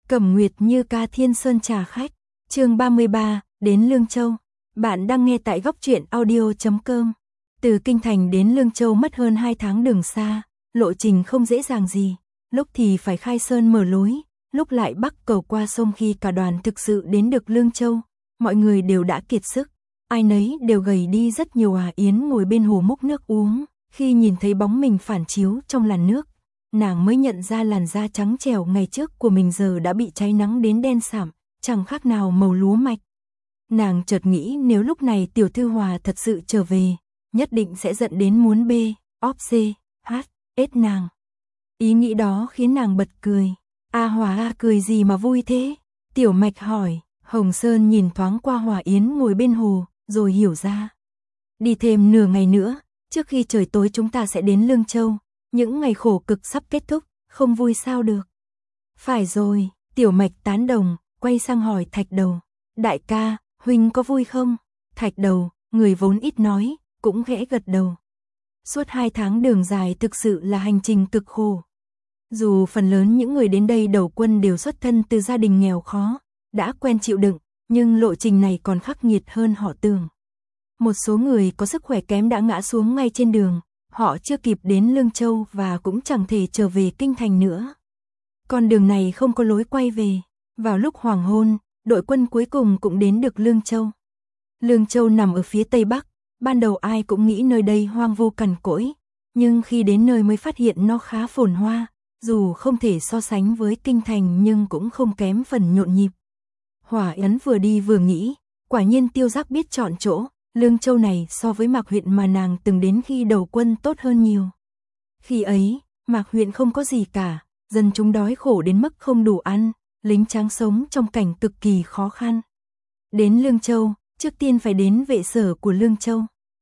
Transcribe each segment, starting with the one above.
Cẩm Nguyệt Như ca Thiên Sơn trà khách, chương 33, đến Lương Châu. Bạn đang nghe tại góc truyện audio.com. Từ Kinh Thành đến Lương Châu mất hơn 2 tháng đường xa, lộ trình không dễ dàng gì. Lúc thì phải khai sơn mở lối, lúc lại bắc cầu qua sông. Khi cả đoàn thực sự đến được Lương Châu, mọi người đều đã kiệt sức, ai nấy đều gầy đi rất nhiều. Yến ngồi bên hồ múc nước uống, khi nhìn thấy bóng mình phản chiếu trong làn nước, nàng mới nhận ra làn da trắng trẻo ngày trước của mình giờ đã bị cháy nắng đến đen sạm, chẳng khác nào màu lúa mạch. Nàng chợt nghĩ nếu lúc này Tiểu Thư Hòa thật sự trở về, nhất định sẽ giận đến muốn bê, óp xê, hát, ết nàng. Ý nghĩ đó khiến nàng bật cười. Hòa cười gì mà vui thế? Tiểu Mạch hỏi. Hồng Sơn nhìn thoáng qua Hòa Yến ngồi bên hồ, rồi hiểu ra. Đi thêm nửa ngày nữa, trước khi trời tối chúng ta sẽ đến Lương Châu. Những ngày khổ cực sắp kết thúc, không vui sao được. Phải rồi, Tiểu Mạch tán đồng, quay sang hỏi Thạch Đầu. Đại ca, huynh có vui không? Thạch Đầu, người vốn ít nói, cũng khẽ gật đầu. Suốt 2 tháng đường dài thực sự là hành trình cực khổ. Dù phần lớn những người đến đây đầu quân đều xuất thân từ gia đình nghèo khó, đã quen chịu đựng, nhưng lộ trình này còn khắc nghiệt hơn họ tưởng. Một số người có sức khỏe kém đã ngã xuống ngay trên đường, họ chưa kịp đến Lương Châu và cũng chẳng thể trở về Kinh Thành nữa. Con đường này không có lối quay về. Vào lúc hoàng hôn, đội quân cuối cùng cũng đến được Lương Châu. Lương Châu nằm ở phía tây bắc, ban đầu ai cũng nghĩ nơi đây hoang vu cằn cỗi, nhưng khi đến nơi mới phát hiện nó khá phồn hoa, dù không thể so sánh với Kinh Thành nhưng cũng không kém phần nhộn nhịp. Hỏa Yến vừa đi vừa nghĩ, quả nhiên Tiêu Giác biết chọn chỗ. Lương Châu này so với Mạc huyện mà nàng từng đến khi đầu quân tốt hơn nhiều. Khi ấy, Mạc huyện không có gì cả, dân chúng đói khổ đến mức không đủ ăn, lính tráng sống trong cảnh cực kỳ khó khăn. Đến Lương Châu, trước tiên phải đến vệ sở của Lương Châu.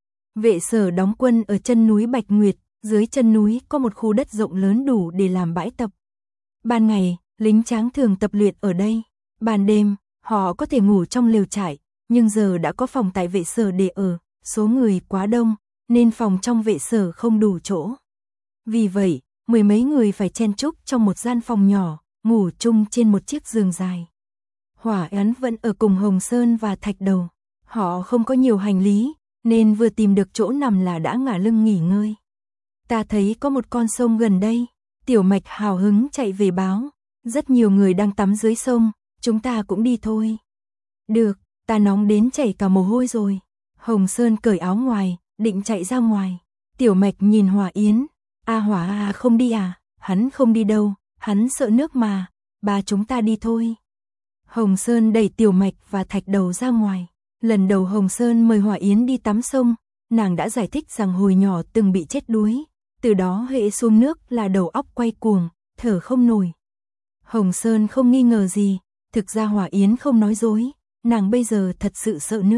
Vệ sở đóng quân ở chân núi Bạch Nguyệt, dưới chân núi có một khu đất rộng lớn đủ để làm bãi tập. Ban ngày, lính tráng thường tập luyện ở đây, ban đêm, họ có thể ngủ trong lều trại. Nhưng giờ đã có phòng tại vệ sở để ở, số người quá đông, nên phòng trong vệ sở không đủ chỗ. Vì vậy, 10 mấy người phải chen chúc trong một gian phòng nhỏ, ngủ chung trên một chiếc giường dài. Hỏa Yến vẫn ở cùng Hồng Sơn và Thạch Đầu. Họ không có nhiều hành lý, nên vừa tìm được chỗ nằm là đã ngả lưng nghỉ ngơi. Ta thấy có một con sông gần đây. Tiểu Mạch hào hứng chạy về báo. Rất nhiều người đang tắm dưới sông, chúng ta cũng đi thôi. Được. Ta nóng đến chảy cả mồ hôi rồi. Hồng Sơn cởi áo ngoài, định chạy ra ngoài. Tiểu Mạch nhìn Hòa Yến. Hòa không đi à? Hắn không đi đâu, hắn sợ nước mà. Ba chúng ta đi thôi. Hồng Sơn đẩy Tiểu Mạch và Thạch Đầu ra ngoài. Lần đầu Hồng Sơn mời Hòa Yến đi tắm sông, nàng đã giải thích rằng hồi nhỏ từng bị chết đuối. Từ đó hễ xuống nước là đầu óc quay cuồng, thở không nổi. Hồng Sơn không nghi ngờ gì, thực ra Hòa Yến không nói dối. Nàng bây giờ thật sự sợ nước.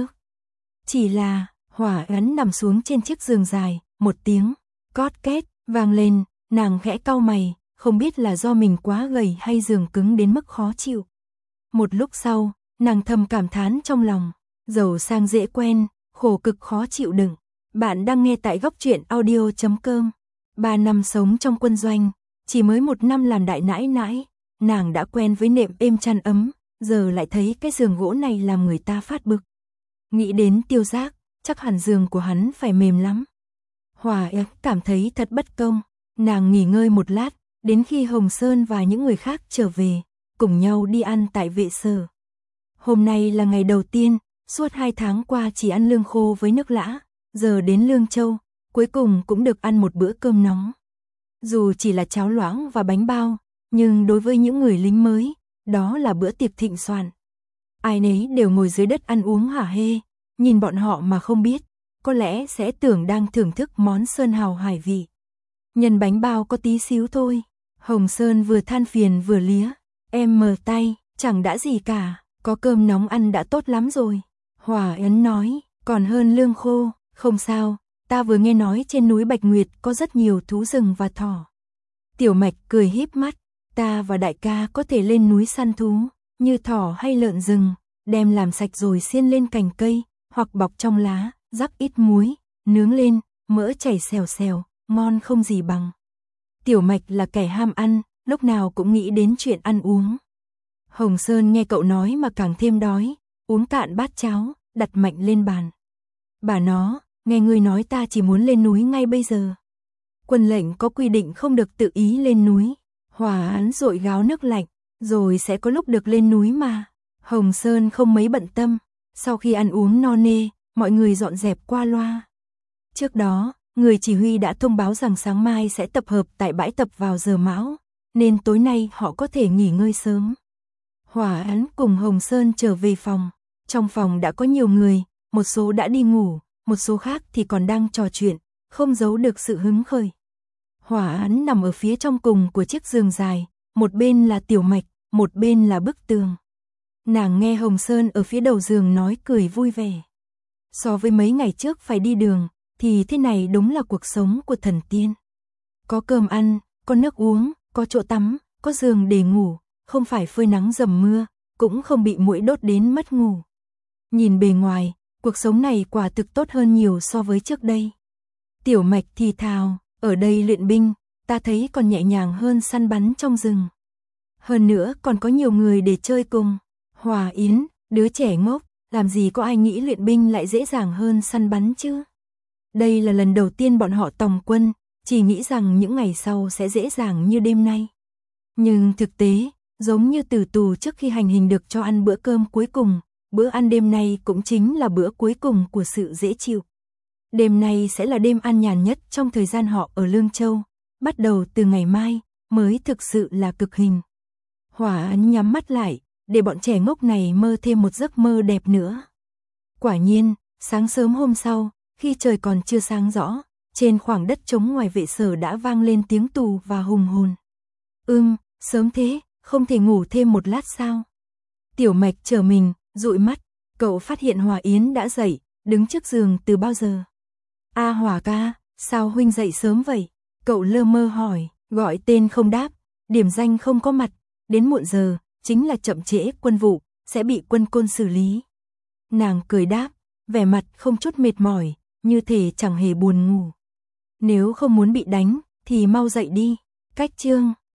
Chỉ là, Hỏa Yến nằm xuống trên chiếc giường dài, một tiếng cót két vang lên, nàng khẽ cau mày, không biết là do mình quá gầy hay giường cứng đến mức khó chịu. Một lúc sau, nàng thầm cảm thán trong lòng, giàu sang dễ quen, khổ cực khó chịu đựng. Bạn đang nghe tại góc truyện audio.com. 3 năm sống trong quân doanh, chỉ mới 1 năm làm đại nãi nãi, nàng đã quen với nệm êm chăn ấm. Giờ lại thấy cái giường gỗ này làm người ta phát bực. Nghĩ đến Tiêu Giác, chắc hẳn giường của hắn phải mềm lắm. Hỏa Yến cảm thấy thật bất công. Nàng nghỉ ngơi một lát, đến khi Hồng Sơn và những người khác trở về, cùng nhau đi ăn tại vệ sở. Hôm nay là ngày đầu tiên, suốt 2 tháng qua chỉ ăn lương khô với nước lã. Giờ đến Lương Châu, cuối cùng cũng được ăn một bữa cơm nóng. Dù chỉ là cháo loãng và bánh bao, nhưng đối với những người lính mới, đó là bữa tiệc thịnh soạn. Ai nấy đều ngồi dưới đất ăn uống hả hê, nhìn bọn họ mà không biết, có lẽ sẽ tưởng đang thưởng thức món sơn hào hải vị. Nhân bánh bao có tí xíu thôi. Hồng Sơn vừa than phiền vừa lía. Em mờ tay, chẳng đã gì cả, có cơm nóng ăn đã tốt lắm rồi. Hỏa Yến nói, còn hơn lương khô, không sao, ta vừa nghe nói trên núi Bạch Nguyệt có rất nhiều thú rừng và thỏ. Tiểu Mạch cười híp mắt. Ta và đại ca có thể lên núi săn thú, như thỏ hay lợn rừng, đem làm sạch rồi xiên lên cành cây, hoặc bọc trong lá, rắc ít muối, nướng lên, mỡ chảy xèo xèo, ngon không gì bằng. Tiểu Mạch là kẻ ham ăn, lúc nào cũng nghĩ đến chuyện ăn uống. Hồng Sơn nghe cậu nói mà càng thêm đói, uống cạn bát cháo, đặt mạnh lên bàn. Bà nó, nghe ngươi nói ta chỉ muốn lên núi ngay bây giờ. Quân lệnh có quy định không được tự ý lên núi. Hòa Án dội gáo nước lạnh, rồi sẽ có lúc được lên núi mà. Hồng Sơn không mấy bận tâm, sau khi ăn uống no nê, mọi người dọn dẹp qua loa. Trước đó, người chỉ huy đã thông báo rằng sáng mai sẽ tập hợp tại bãi tập vào giờ mão, nên tối nay họ có thể nghỉ ngơi sớm. Hòa Án cùng Hồng Sơn trở về phòng. Trong phòng đã có nhiều người, một số đã đi ngủ, một số khác thì còn đang trò chuyện, không giấu được sự hứng khởi. Hòa Án nằm ở phía trong cùng của chiếc giường dài, một bên là tiểu mạch, một bên là bức tường. Nàng nghe Hồng Sơn ở phía đầu giường nói cười vui vẻ. So với mấy ngày trước phải đi đường, thì thế này đúng là cuộc sống của thần tiên. Có cơm ăn, có nước uống, có chỗ tắm, có giường để ngủ, không phải phơi nắng dầm mưa, cũng không bị muỗi đốt đến mất ngủ. Nhìn bề ngoài, cuộc sống này quả thực tốt hơn nhiều so với trước đây. Tiểu mạch thì thào, ở đây luyện binh, ta thấy còn nhẹ nhàng hơn săn bắn trong rừng. Hơn nữa còn có nhiều người để chơi cùng. Hòa Yến, đứa trẻ ngốc, làm gì có ai nghĩ luyện binh lại dễ dàng hơn săn bắn chứ? Đây là lần đầu tiên bọn họ tòng quân, chỉ nghĩ rằng những ngày sau sẽ dễ dàng như đêm nay. Nhưng thực tế, giống như tử tù trước khi hành hình được cho ăn bữa cơm cuối cùng, bữa ăn đêm nay cũng chính là bữa cuối cùng của sự dễ chịu. Đêm nay sẽ là đêm an nhàn nhất trong thời gian họ ở Lương Châu, bắt đầu từ ngày mai, mới thực sự là cực hình. Hòa Án nhắm mắt lại, để bọn trẻ ngốc này mơ thêm một giấc mơ đẹp nữa. Quả nhiên, sáng sớm hôm sau, khi trời còn chưa sáng rõ, trên khoảng đất trống ngoài vệ sở đã vang lên tiếng tù và hùng hồn. Sớm thế, không thể ngủ thêm một lát sao? Tiểu mạch trở mình, dụi mắt, cậu phát hiện Hòa Yến đã dậy, đứng trước giường từ bao giờ. A Hòa ca, sao huynh dậy sớm vậy? Cậu lơ mơ hỏi, gọi tên không đáp, điểm danh không có mặt, đến muộn giờ, chính là chậm trễ quân vụ, sẽ bị quân côn xử lý. Nàng cười đáp, vẻ mặt không chút mệt mỏi, như thể chẳng hề buồn ngủ. Nếu không muốn bị đánh, thì mau dậy đi. Cách chương